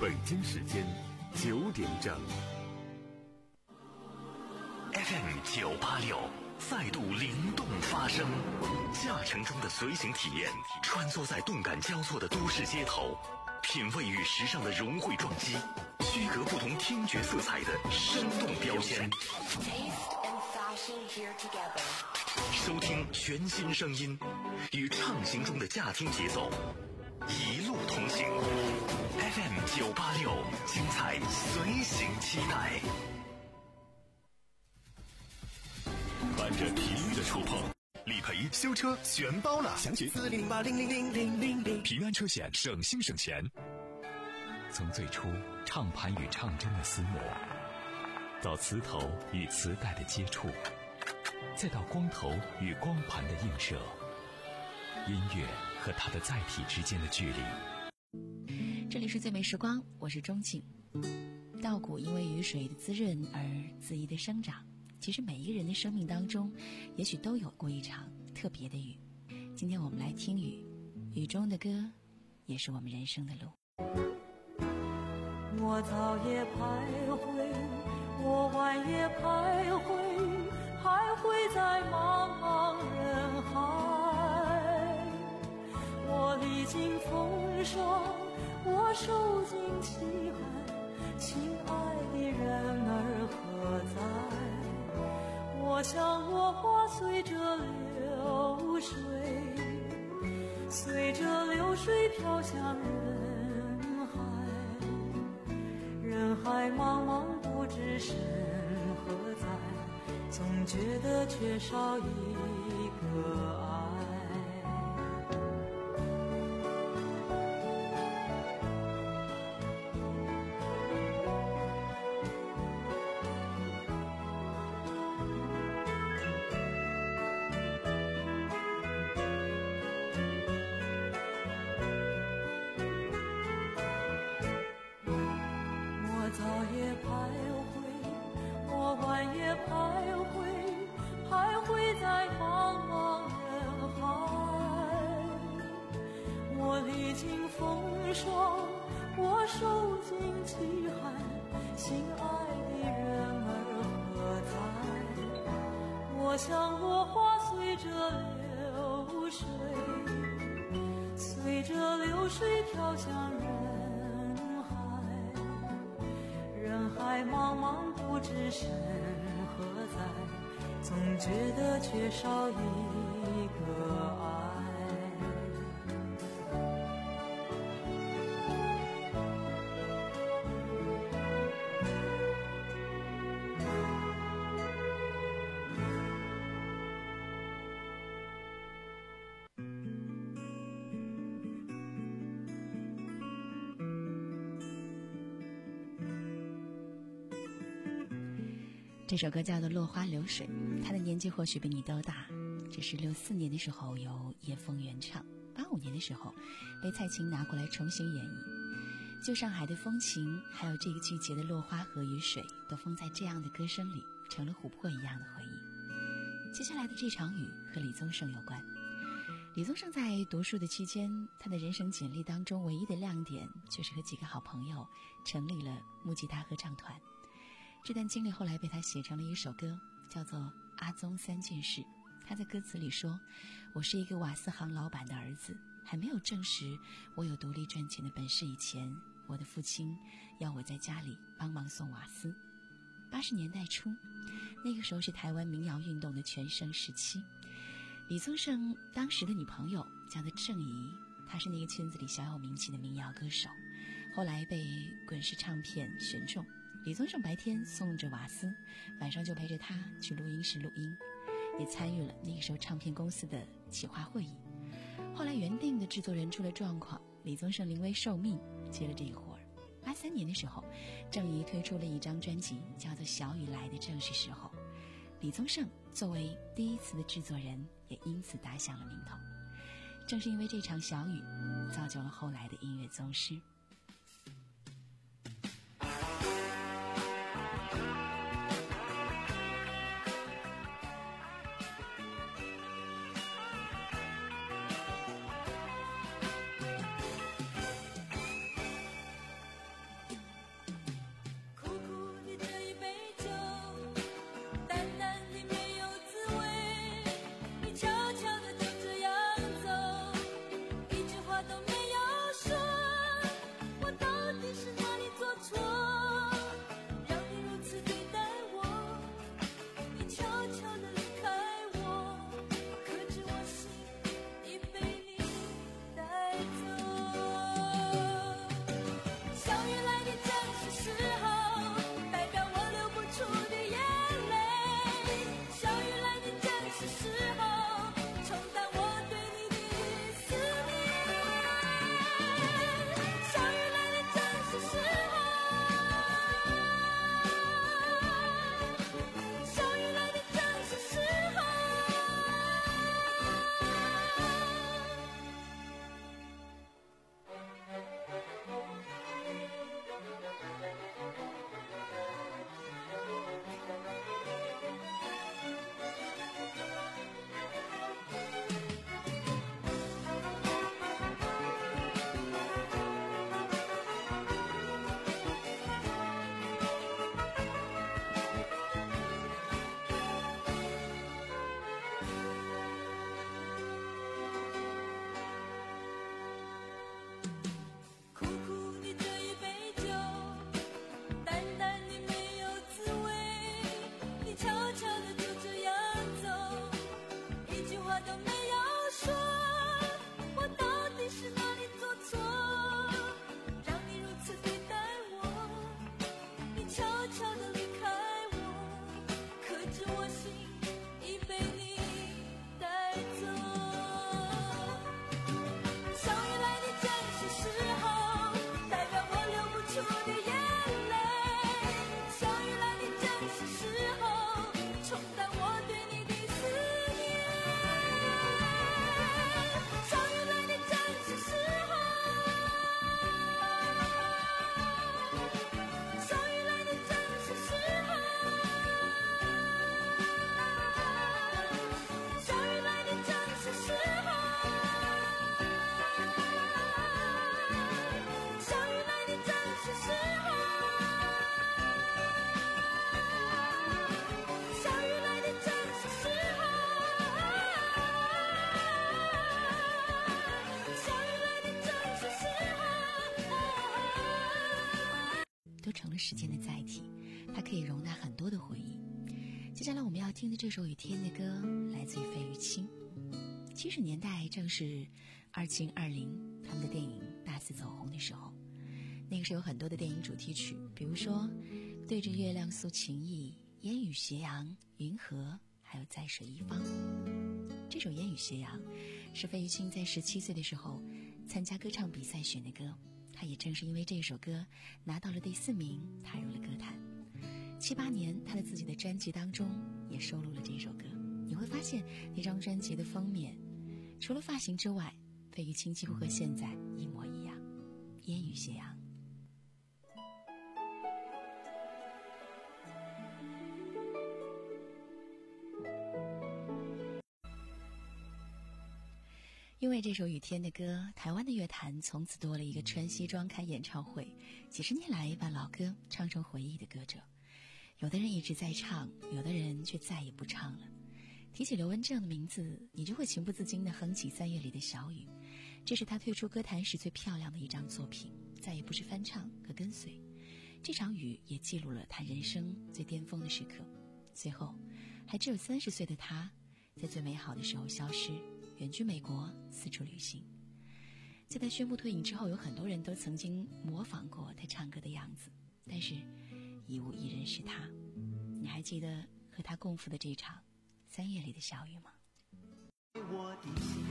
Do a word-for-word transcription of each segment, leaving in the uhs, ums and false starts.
北京时间九点整。 F M 九八六再度灵动发声，驾乘中的随行体验，穿梭在动感交错的都市街头，品味与时尚的融汇撞击，区隔不同听觉色彩的生动标签。收听全新声音，与畅行中的驾听节奏，一路同行。F M 九八六，精彩随行期待。伴着体育的触碰，理赔修车全包了，详询四零零八零零零零零零。平安车险，省心省钱。从最初唱盘与唱针的厮磨，到磁头与磁带的接触，再到光头与光盘的映射，音乐和它的载体之间的距离。 这里是最美时光，我是钟景。稻谷因为雨水的滋润而恣意的生长，其实每一个人的生命当中也许都有过一场特别的雨。今天我们来听雨，雨中的歌也是我们人生的路。 我早也徘徊，我晚也徘徊，徘徊在茫茫人海。我历经风霜，我受尽凄寒，亲爱的人儿何在？我像落花随着流水，随着流水飘向人海。人海茫茫不知身何在，总觉得缺少一个爱。晚也徘徊，徘徊在茫茫人海。我历经风霜，我受尽凄寒，心爱的人儿何在？我像落花随着流水，随着流水飘向人海。人海茫茫不知身何在，总觉得缺少一个爱。 这首歌叫做《落花流水》，他的年纪或许比你都大。这是六四年的时候由叶枫原唱，八五年的时候被蔡琴拿过来重新演绎。旧上海的风情，还有这个季节的落花和雨水，都封在这样的歌声里，成了琥珀一样的回忆。接下来的这场雨和李宗盛有关。李宗盛在读书的期间，他的人生简历当中唯一的亮点就是和几个好朋友成立了木吉他合唱团。这段经历后来被他写成了一首歌，叫做《阿宗三件事》。他在歌词里说，我是一个瓦斯行老板的儿子，还没有证实我有独立赚钱的本事以前，我的父亲要我在家里帮忙送瓦斯。八十年代初，那个时候是台湾民谣运动的全盛时期。李宗盛当时的女朋友叫做郑怡，她是那个圈子里小有名气的民谣歌手，后来被滚石唱片选中。李宗盛白天送着瓦斯，晚上就陪着他去录音室录音，也参与了那个时候唱片公司的企划会议。后来原定的制作人出了状况，李宗盛临危受命接了这个活儿。八三年的时候，郑怡推出了一张专辑，叫做《小雨来的正是时候》。李宗盛作为第一次的制作人，也因此打响了名头。正是因为这场小雨，造就了后来的音乐宗师。 相遇来的正是时候，代表我流不出的眼泪。相遇来的正是时候，冲淡我对你的思念。相遇来的正是时候，相遇来的正是时候，相遇来的正是时候，相遇来的正是时候，相遇来的正是时候，相遇来的正是时候。 都成了时间的载体，它可以容纳很多的回忆。接下来我们要听的这首雨天的歌来自于费玉清。七十年代正是二清二零他们的电影大肆走红的时候，那个时候有很多的电影主题曲，比如说对着月亮诉情意、烟雨斜阳、云河，还有在水一方。这首烟雨斜阳是费玉清在十七岁的时候参加歌唱比赛选的歌，他也正是因为这首歌拿到了第四名，踏入了歌坛。七八年他的自己的专辑当中也收录了这首歌，你会发现那张专辑的封面除了发型之外，费玉清几乎和现在一模一样。烟雨斜阳，因为这首雨天的歌，台湾的乐坛从此多了一个穿西装开演唱会，几十年来把老歌唱成回忆的歌者。有的人一直在唱，有的人却再也不唱了。提起刘文正的名字，你就会情不自禁地哼起三月里的小雨，这是他退出歌坛时最漂亮的一张作品，再也不是翻唱和跟随。这场雨也记录了他人生最巅峰的时刻，最后还只有三十岁的他在最美好的时候消失，远居美国四处旅行。在他宣布退隐之后，有很多人都曾经模仿过他唱歌的样子，但是一无一人是他。你还记得和他共赴的这场三月里的小雨吗？ 我的心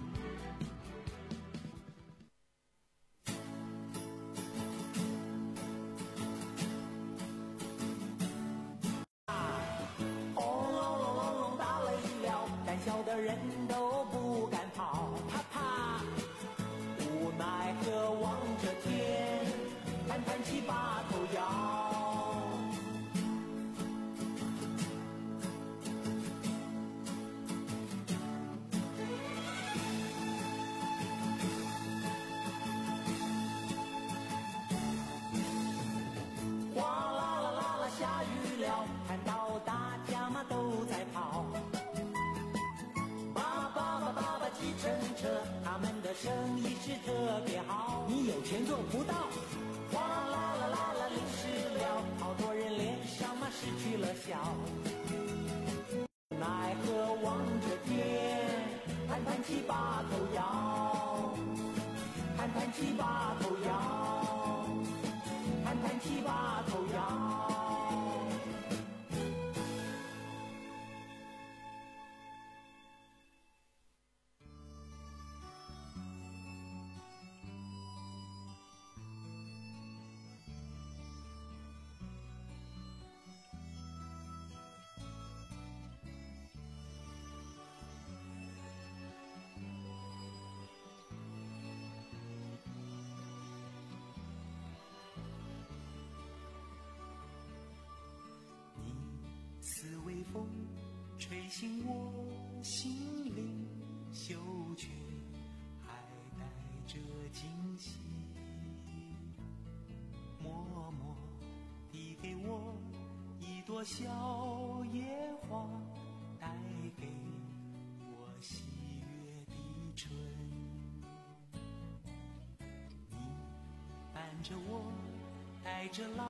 轰隆隆隆隆打雷了，胆小的人都不敢跑，啪啪，无奈何望着天，叹叹气把头摇。看到大家嘛都在跑，爸爸爸爸爸计程车，他们的生意是特别好。你有钱做不到，哗啦啦啦啦淋湿了，好多人脸上嘛失去了笑。奈何望着天，叹叹气把头摇，叹叹气把头摇，叹叹气把头摇。似微风吹醒我心灵，嗅觉还带着惊喜，默默递给我一朵小野花，带给我喜悦的春。你伴着我，带着老